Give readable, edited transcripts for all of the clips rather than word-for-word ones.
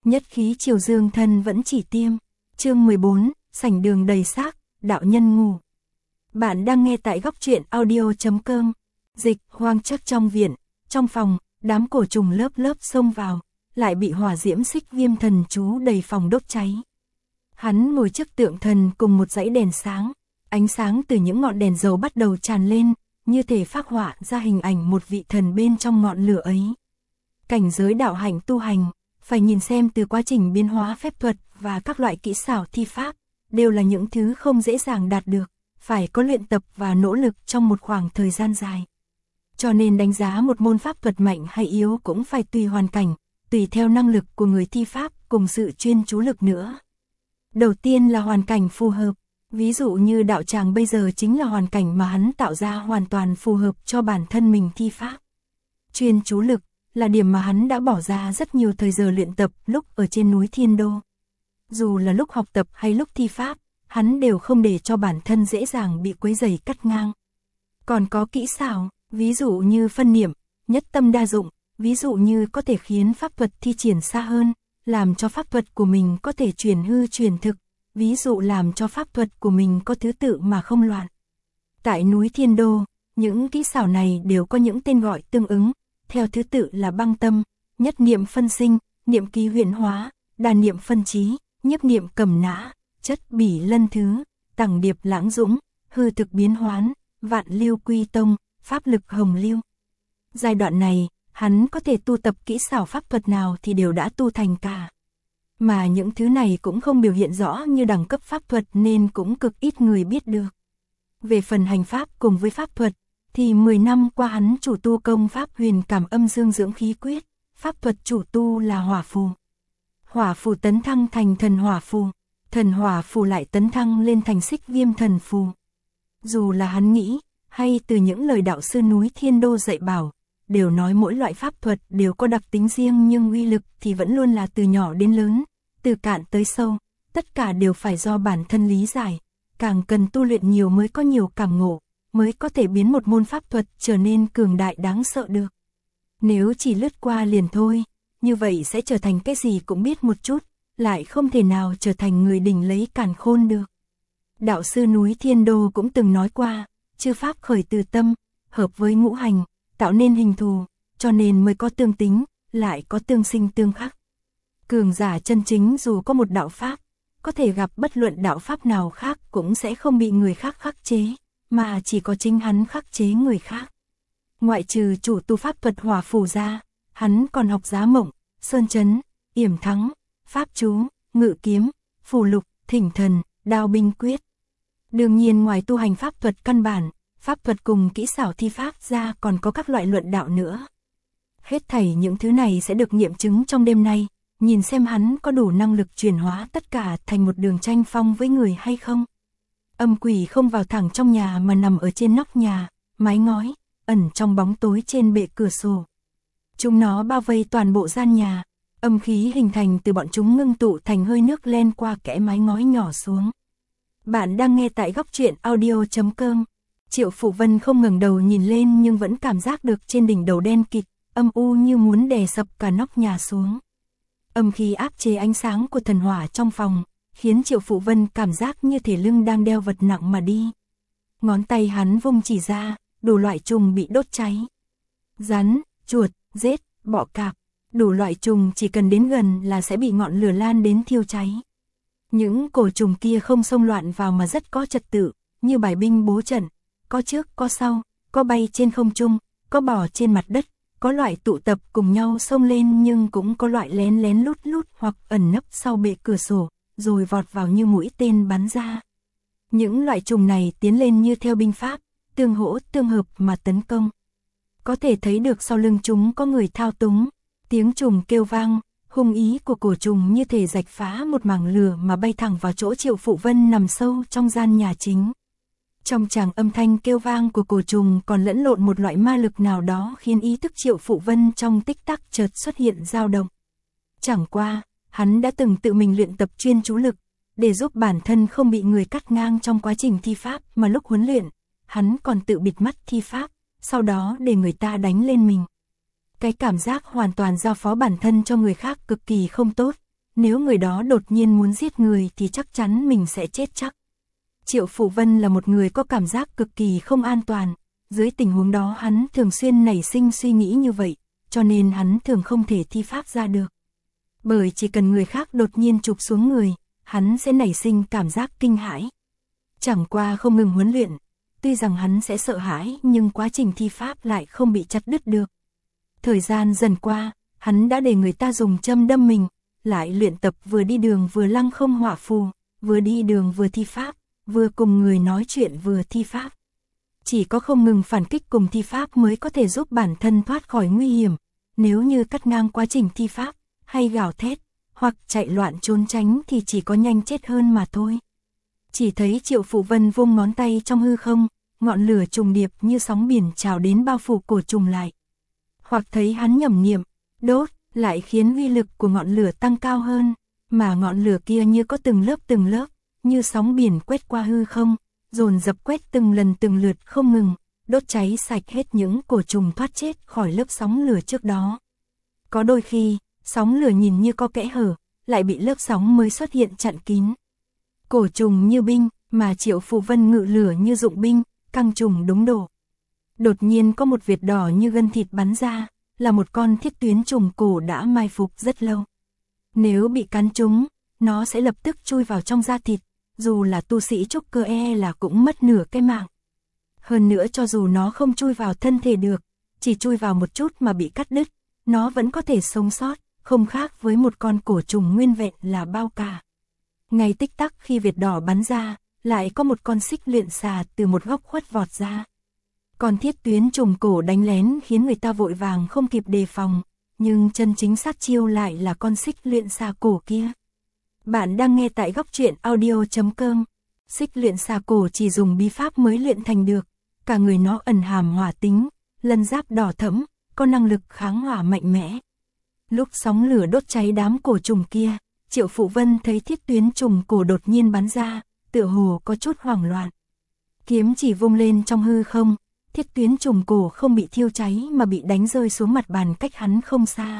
Nhất khí triều dương thân vẫn chỉ tiêm. Chương 14, sảnh đường đầy xác, đạo nhân ngủ. Bạn đang nghe tại góc truyện audio.com. Dịch hoang chắc trong viện, trong phòng, đám cổ trùng lớp lớp xông vào, lại bị hỏa diễm xích viêm thần chú đầy phòng đốt cháy. Hắn ngồi trước tượng thần cùng một dãy đèn sáng, ánh sáng từ những ngọn đèn dầu bắt đầu tràn lên, như thể phác họa ra hình ảnh một vị thần bên trong ngọn lửa ấy. Cảnh giới đạo hạnh tu hành, phải nhìn xem từ quá trình biến hóa phép thuật và các loại kỹ xảo thi pháp, đều là những thứ không dễ dàng đạt được, phải có luyện tập và nỗ lực trong một khoảng thời gian dài. Cho nên đánh giá một môn pháp thuật mạnh hay yếu cũng phải tùy hoàn cảnh, tùy theo năng lực của người thi pháp cùng sự chuyên chú lực nữa. Đầu tiên là hoàn cảnh phù hợp, ví dụ như đạo tràng bây giờ chính là hoàn cảnh mà hắn tạo ra hoàn toàn phù hợp cho bản thân mình thi pháp. Chuyên chú lực là điểm mà hắn đã bỏ ra rất nhiều thời giờ luyện tập lúc ở trên núi Thiên Đô. Dù là lúc học tập hay lúc thi pháp, hắn đều không để cho bản thân dễ dàng bị quấy rầy cắt ngang. Còn có kỹ xảo, ví dụ như phân niệm, nhất tâm đa dụng, ví dụ như có thể khiến pháp thuật thi triển xa hơn, làm cho pháp thuật của mình có thể chuyển hư chuyển thực, ví dụ làm cho pháp thuật của mình có thứ tự mà không loạn. Tại núi Thiên Đô, những kỹ xảo này đều có những tên gọi tương ứng, theo thứ tự là băng tâm, nhất niệm phân sinh, niệm ký huyễn hóa, đa niệm phân trí, nhiếp niệm cầm nã, chất bỉ lân thứ, tẳng điệp lãng dũng, hư thực biến hoán, vạn lưu quy tông, pháp lực hồng lưu. Giai đoạn này, hắn có thể tu tập kỹ xảo pháp thuật nào thì đều đã tu thành cả. Mà những thứ này cũng không biểu hiện rõ như đẳng cấp pháp thuật nên cũng cực ít người biết được. Về phần hành pháp cùng với pháp thuật, thì 10 năm qua hắn chủ tu công pháp huyền cảm âm dương dưỡng khí quyết, pháp thuật chủ tu là hỏa phù. Hỏa phù tấn thăng thành thần hỏa phù lại tấn thăng lên thành xích viêm thần phù. Dù là hắn nghĩ, hay từ những lời đạo sư núi Thiên Đô dạy bảo, đều nói mỗi loại pháp thuật đều có đặc tính riêng nhưng uy lực thì vẫn luôn là từ nhỏ đến lớn, từ cạn tới sâu, tất cả đều phải do bản thân lý giải, càng cần tu luyện nhiều mới có nhiều cảm ngộ, mới có thể biến một môn pháp thuật trở nên cường đại đáng sợ được. Nếu chỉ lướt qua liền thôi, như vậy sẽ trở thành cái gì cũng biết một chút, lại không thể nào trở thành người đỉnh lấy càn khôn được. Đạo sư núi Thiên Đô cũng từng nói qua, chư pháp khởi từ tâm, hợp với ngũ hành, tạo nên hình thù, cho nên mới có tương tính, lại có tương sinh tương khắc. Cường giả chân chính dù có một đạo pháp, có thể gặp bất luận đạo pháp nào khác cũng sẽ không bị người khác khắc chế, mà chỉ có chính hắn khắc chế người khác. Ngoại trừ chủ tu pháp thuật hỏa phù ra, hắn còn học giá mộng, sơn chấn, yểm thắng, pháp chú, ngự kiếm, phù lục, thỉnh thần, đao binh quyết. Đương nhiên ngoài tu hành pháp thuật căn bản, pháp thuật cùng kỹ xảo thi pháp ra còn có các loại luận đạo nữa. Hết thảy những thứ này sẽ được nghiệm chứng trong đêm nay, nhìn xem hắn có đủ năng lực chuyển hóa tất cả thành một đường tranh phong với người hay không. Âm quỷ không vào thẳng trong nhà mà nằm ở trên nóc nhà, mái ngói, ẩn trong bóng tối trên bệ cửa sổ. Chúng nó bao vây toàn bộ gian nhà, âm khí hình thành từ bọn chúng ngưng tụ thành hơi nước len qua kẽ mái ngói nhỏ xuống. Bạn đang nghe tại góc truyện audio.com. Triệu Phụ Vân không ngẩng đầu nhìn lên nhưng vẫn cảm giác được trên đỉnh đầu đen kịt, âm u như muốn đè sập cả nóc nhà xuống. Âm khí áp chế ánh sáng của thần hỏa trong phòng, khiến Triệu Phụ Vân cảm giác như thể lưng đang đeo vật nặng mà đi. Ngón tay hắn vung chỉ ra, đủ loại trùng bị đốt cháy. Rắn, chuột, rết, bọ cạp, đủ loại trùng chỉ cần đến gần là sẽ bị ngọn lửa lan đến thiêu cháy. Những cổ trùng kia không xông loạn vào mà rất có trật tự, như bài binh bố trận, có trước có sau, có bay trên không trung, có bò trên mặt đất, có loại tụ tập cùng nhau xông lên nhưng cũng có loại lén lén lút lút hoặc ẩn nấp sau bệ cửa sổ, rồi vọt vào như mũi tên bắn ra. Những loại trùng này tiến lên như theo binh pháp, tương hỗ tương hợp mà tấn công. Có thể thấy được sau lưng chúng có người thao túng, tiếng trùng kêu vang, hung ý của cổ trùng như thể rạch phá một mảng lửa mà bay thẳng vào chỗ Triệu Phụ Vân nằm sâu trong gian nhà chính. Trong tràng âm thanh kêu vang của cổ trùng còn lẫn lộn một loại ma lực nào đó khiến ý thức Triệu Phụ Vân trong tích tắc chợt xuất hiện dao động. Chẳng qua, hắn đã từng tự mình luyện tập chuyên chú lực, để giúp bản thân không bị người cắt ngang trong quá trình thi pháp mà lúc huấn luyện, hắn còn tự bịt mắt thi pháp, sau đó để người ta đánh lên mình. Cái cảm giác hoàn toàn giao phó bản thân cho người khác cực kỳ không tốt, nếu người đó đột nhiên muốn giết người thì chắc chắn mình sẽ chết chắc. Triệu Phụ Vân là một người có cảm giác cực kỳ không an toàn, dưới tình huống đó hắn thường xuyên nảy sinh suy nghĩ như vậy, cho nên hắn thường không thể thi pháp ra được. Bởi chỉ cần người khác đột nhiên chụp xuống người, hắn sẽ nảy sinh cảm giác kinh hãi. Chẳng qua không ngừng huấn luyện, tuy rằng hắn sẽ sợ hãi nhưng quá trình thi pháp lại không bị chặt đứt được. Thời gian dần qua, hắn đã để người ta dùng châm đâm mình, lại luyện tập vừa đi đường vừa lăng không hỏa phù, vừa đi đường vừa thi pháp, vừa cùng người nói chuyện vừa thi pháp. Chỉ có không ngừng phản kích cùng thi pháp mới có thể giúp bản thân thoát khỏi nguy hiểm, nếu như cắt ngang quá trình thi pháp, hay gào thét, hoặc chạy loạn trốn tránh thì chỉ có nhanh chết hơn mà thôi. Chỉ thấy Triệu Phụ Vân vung ngón tay trong hư không, ngọn lửa trùng điệp như sóng biển trào đến bao phủ cổ trùng lại. Hoặc thấy hắn nhẩm niệm, đốt, lại khiến uy lực của ngọn lửa tăng cao hơn, mà ngọn lửa kia như có từng lớp, như sóng biển quét qua hư không, dồn dập quét từng lượt không ngừng, đốt cháy sạch hết những cổ trùng thoát chết khỏi lớp sóng lửa trước đó. Có đôi khi, sóng lửa nhìn như có kẽ hở, lại bị lớp sóng mới xuất hiện chặn kín. Cổ trùng như binh, mà Triệu Phụ Vân ngự lửa như dụng binh, căng trùng đúng độ. Đột nhiên có một vệt đỏ như gân thịt bắn ra, là một con thiết tuyến trùng cổ đã mai phục rất lâu. Nếu bị cắn trúng, nó sẽ lập tức chui vào trong da thịt, dù là tu sĩ trúc cơ là cũng mất nửa cái mạng. Hơn nữa cho dù nó không chui vào thân thể được, chỉ chui vào một chút mà bị cắt đứt, nó vẫn có thể sống sót, không khác với một con cổ trùng nguyên vẹn là bao cả. Ngay tích tắc khi vệt đỏ bắn ra, lại có một con xích luyện xà từ một góc khuất vọt ra. Con thiết tuyến trùng cổ đánh lén khiến người ta vội vàng không kịp đề phòng, nhưng chân chính sát chiêu lại là con xích luyện xà cổ kia. Bạn đang nghe tại góc truyện audio.com. Xích luyện xà cổ chỉ dùng bí pháp mới luyện thành được, cả người nó ẩn hàm hỏa tính, lân giáp đỏ thẫm, có năng lực kháng hỏa mạnh mẽ. Lúc sóng lửa đốt cháy đám cổ trùng kia, Triệu Phụ Vân thấy thiết tuyến trùng cổ đột nhiên bắn ra, tựa hồ có chút hoảng loạn. Kiếm chỉ vung lên trong hư không, thiết tuyến trùng cổ không bị thiêu cháy mà bị đánh rơi xuống mặt bàn cách hắn không xa.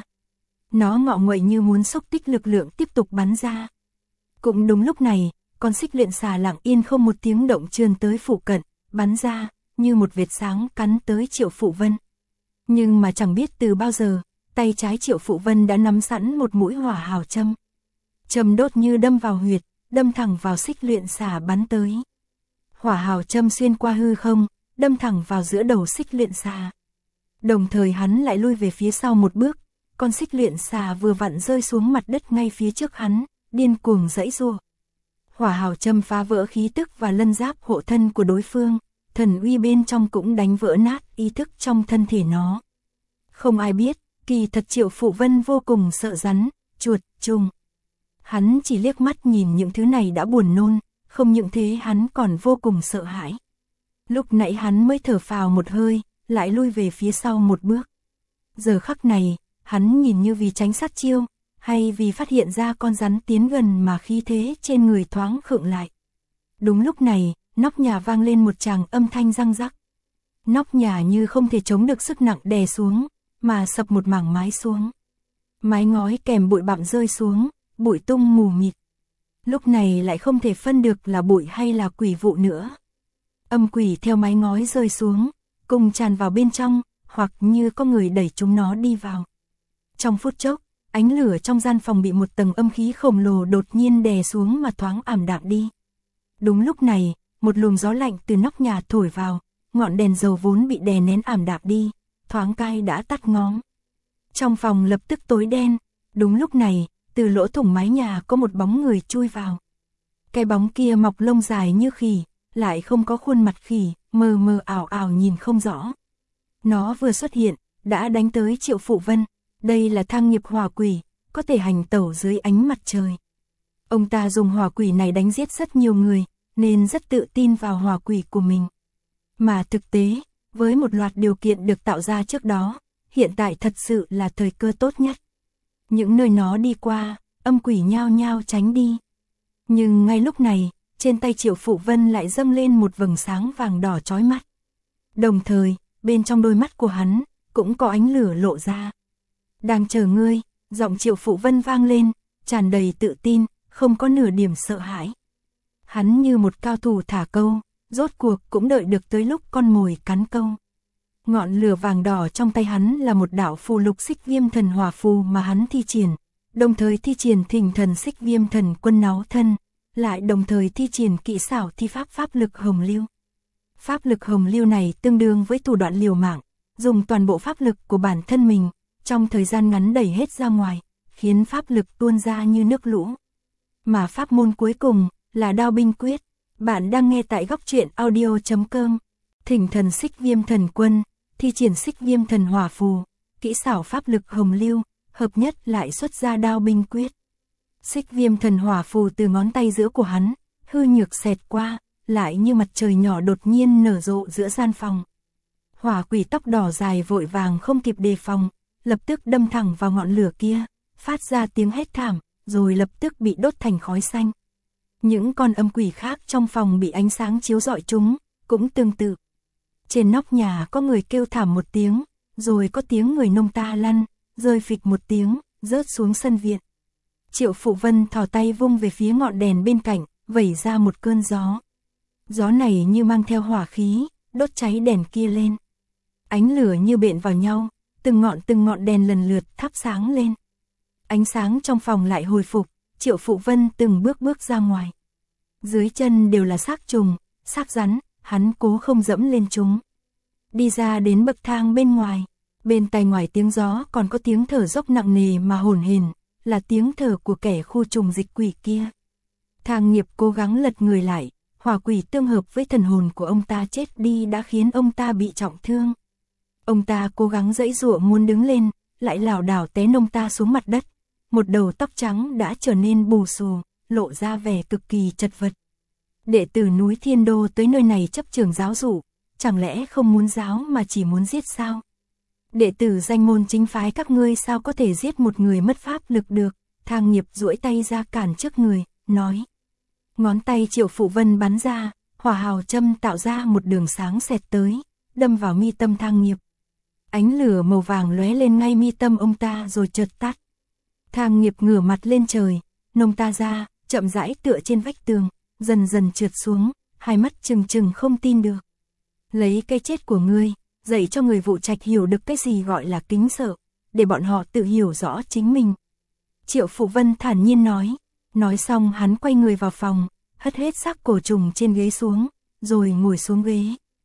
Nó ngọ nguậy như muốn xúc tích lực lượng tiếp tục bắn ra. Cũng đúng lúc này, con xích luyện xà lặng yên không một tiếng động trườn tới phụ cận, bắn ra, như một vệt sáng cắn tới Triệu Phụ Vân. Nhưng mà chẳng biết từ bao giờ, tay trái Triệu Phụ Vân đã nắm sẵn một mũi hỏa hào châm. Châm đốt như đâm vào huyệt, đâm thẳng vào xích luyện xà bắn tới. Hỏa hào châm xuyên qua hư không, đâm thẳng vào giữa đầu xích luyện xà. Đồng thời hắn lại lui về phía sau một bước, con xích luyện xà vừa vặn rơi xuống mặt đất ngay phía trước hắn, điên cuồng giãy giụa. Hỏa hào châm phá vỡ khí tức và lân giáp hộ thân của đối phương, thần uy bên trong cũng đánh vỡ nát ý thức trong thân thể nó. Không ai biết, kỳ thật Triệu Phụ Vân vô cùng sợ rắn, chuột, trùng. Hắn chỉ liếc mắt nhìn những thứ này đã buồn nôn, không những thế hắn còn vô cùng sợ hãi. Lúc nãy hắn mới thở phào một hơi, lại lui về phía sau một bước. Giờ khắc này, hắn nhìn như vì tránh sát chiêu, hay vì phát hiện ra con rắn tiến gần mà khí thế trên người thoáng khựng lại. Đúng lúc này, nóc nhà vang lên một tràng âm thanh răng rắc. Nóc nhà như không thể chống được sức nặng đè xuống, mà sập một mảng mái xuống. Mái ngói kèm bụi bặm rơi xuống, bụi tung mù mịt. Lúc này lại không thể phân được là bụi hay là quỷ vụ nữa. Âm quỷ theo mái ngói rơi xuống, cùng tràn vào bên trong, hoặc như có người đẩy chúng nó đi vào. Trong phút chốc, ánh lửa trong gian phòng bị một tầng âm khí khổng lồ đột nhiên đè xuống mà thoáng ảm đạm đi. Đúng lúc này, một luồng gió lạnh từ nóc nhà thổi vào, ngọn đèn dầu vốn bị đè nén ảm đạm đi, thoáng cai đã tắt ngóm. Trong phòng lập tức tối đen, đúng lúc này, từ lỗ thủng mái nhà có một bóng người chui vào. Cái bóng kia mọc lông dài như khỉ, lại không có khuôn mặt khỉ, mờ mờ ảo ảo nhìn không rõ. Nó vừa xuất hiện, đã đánh tới Triệu Phụ Vân. Đây là thang nghiệp hỏa quỷ, có thể hành tẩu dưới ánh mặt trời. Ông ta dùng hỏa quỷ này đánh giết rất nhiều người, nên rất tự tin vào hỏa quỷ của mình. Mà thực tế, với một loạt điều kiện được tạo ra trước đó, hiện tại thật sự là thời cơ tốt nhất. Những nơi nó đi qua, âm quỷ nhao nhao tránh đi. Nhưng ngay lúc này, trên tay Triệu Phụ Vân lại dâng lên một vầng sáng vàng đỏ chói mắt. Đồng thời, bên trong đôi mắt của hắn, cũng có ánh lửa lộ ra. Đang chờ ngươi, giọng Triệu Phụ Vân vang lên, tràn đầy tự tin, không có nửa điểm sợ hãi. Hắn như một cao thủ thả câu, rốt cuộc cũng đợi được tới lúc con mồi cắn câu. Ngọn lửa vàng đỏ trong tay hắn là một đạo phù lục Xích Viêm Thần Hỏa phù mà hắn thi triển, đồng thời thi triển Thỉnh Thần Xích Viêm Thần Quân Náo Thân, lại đồng thời thi triển kỹ xảo thi pháp lực Hồng Lưu. Pháp lực Hồng Lưu này tương đương với thủ đoạn liều mạng, dùng toàn bộ pháp lực của bản thân mình, trong thời gian ngắn đẩy hết ra ngoài, khiến pháp lực tuôn ra như nước lũ. Mà pháp môn cuối cùng là Đao Binh Quyết. Bạn đang nghe tại góc truyện audio.com. Thỉnh Thần Xích Viêm Thần Quân, thi triển Xích Viêm Thần Hỏa phù, kỹ xảo pháp lực Hồng Lưu, hợp nhất lại xuất ra Đao Binh Quyết. Xích Viêm Thần Hỏa phù từ ngón tay giữa của hắn, hư nhược xẹt qua, lại như mặt trời nhỏ đột nhiên nở rộ giữa gian phòng. Hỏa quỷ tóc đỏ dài vội vàng không kịp đề phòng, lập tức đâm thẳng vào ngọn lửa kia, phát ra tiếng hét thảm, rồi lập tức bị đốt thành khói xanh. Những con âm quỷ khác trong phòng bị ánh sáng chiếu rọi chúng, cũng tương tự. Trên nóc nhà có người kêu thảm một tiếng, rồi có tiếng người nông ta lăn, rơi phịch một tiếng, rớt xuống sân viện. Triệu Phụ Vân thò tay vung về phía ngọn đèn bên cạnh, vẩy ra một cơn gió. Gió này như mang theo hỏa khí, đốt cháy đèn kia lên. Ánh lửa như bện vào nhau, từng ngọn đèn lần lượt thắp sáng lên. Ánh sáng trong phòng lại hồi phục, Triệu Phụ Vân từng bước ra ngoài. Dưới chân đều là xác trùng, xác rắn, hắn cố không dẫm lên chúng. Đi ra đến bậc thang bên ngoài, bên tai ngoài tiếng gió còn có tiếng thở dốc nặng nề mà hổn hển, là tiếng thở của kẻ khu trùng dịch quỷ kia. Thang Nghiệp cố gắng lật người lại, hỏa quỷ tương hợp với thần hồn của ông ta chết đi đã khiến ông ta bị trọng thương. Ông ta cố gắng giãy giụa muốn đứng lên, lại lảo đảo té nông ta xuống mặt đất. Một đầu tóc trắng đã trở nên bù xù, lộ ra vẻ cực kỳ chật vật. Đệ tử núi Thiên Đô tới nơi này chấp trường giáo dụ, chẳng lẽ không muốn giáo mà chỉ muốn giết sao? Đệ tử danh môn chính phái các ngươi sao có thể giết một người mất pháp lực được? Thang Nghiệp duỗi tay ra cản trước người, nói. Ngón tay Triệu Phụ Vân bắn ra, hỏa hào châm tạo ra một đường sáng xẹt tới, đâm vào mi tâm Thang Nghiệp. Ánh lửa màu vàng lóe lên ngay mi tâm ông ta rồi chợt tắt. Thang Nghiệp ngửa mặt lên trời, nông ta ra, chậm rãi tựa trên vách tường, dần dần trượt xuống, hai mắt trừng không tin được. Lấy cái chết của ngươi, dạy cho người vụ trạch hiểu được cái gì gọi là kính sợ, để bọn họ tự hiểu rõ chính mình. Triệu Phụ Vân thản nhiên nói xong hắn quay người vào phòng, hất hết xác cổ trùng trên ghế xuống, rồi ngồi xuống ghế.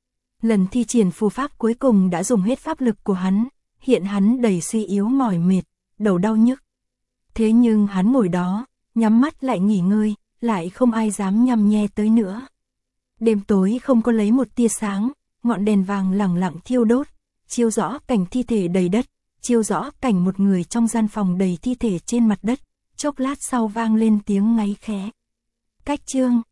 Lần thi triển phù pháp cuối cùng đã dùng hết pháp lực của hắn, hiện hắn đầy suy yếu mỏi mệt, đầu đau nhức. Thế nhưng hắn ngồi đó, nhắm mắt lại nghỉ ngơi, lại không ai dám nhăm nhe tới nữa. Đêm tối không có lấy một tia sáng, ngọn đèn vàng lẳng lặng thiêu đốt, chiếu rõ cảnh thi thể đầy đất, chiếu rõ cảnh một người trong gian phòng đầy thi thể trên mặt đất, chốc lát sau vang lên tiếng ngáy khẽ. Cách chương